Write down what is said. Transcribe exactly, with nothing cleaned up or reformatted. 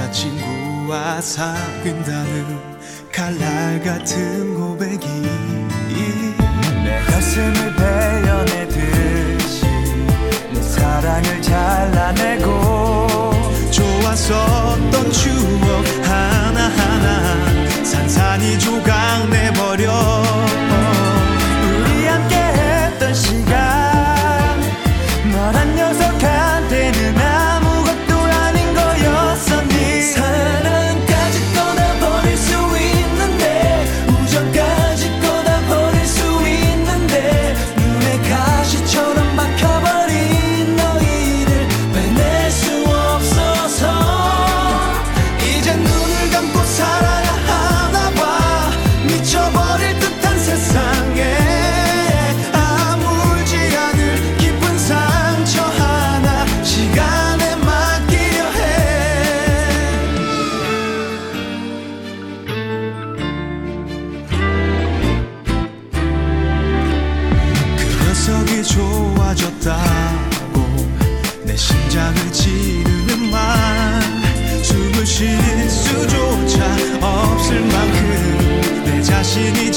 여자친구와 사귄다는 칼날 같은 고백이 내 가슴을 베어내듯이 내 사랑을 잘라내고 좋았었던 추억 하나하나 산산이 조각내버려. 우리 함께 했던 시간 너란 녀석한테는 아무것도 아닌 거였었니. 사랑까지 떠나버릴 수 있는데 우정까지 떠나버릴 수 있는데 눈에 가시처럼 박혀버린 너희를 빼낼 수 없어서 이제 눈을 감고 살아야 하나봐. 미쳐버릴 듯한 세상에 아물지 않을 깊은 상처 하나 시간에 맡기려 해. 그 녀석이 좋아졌다고 내 심장을 찌르는 말 숨을 쉴 수조차 없을 만큼 내 자신이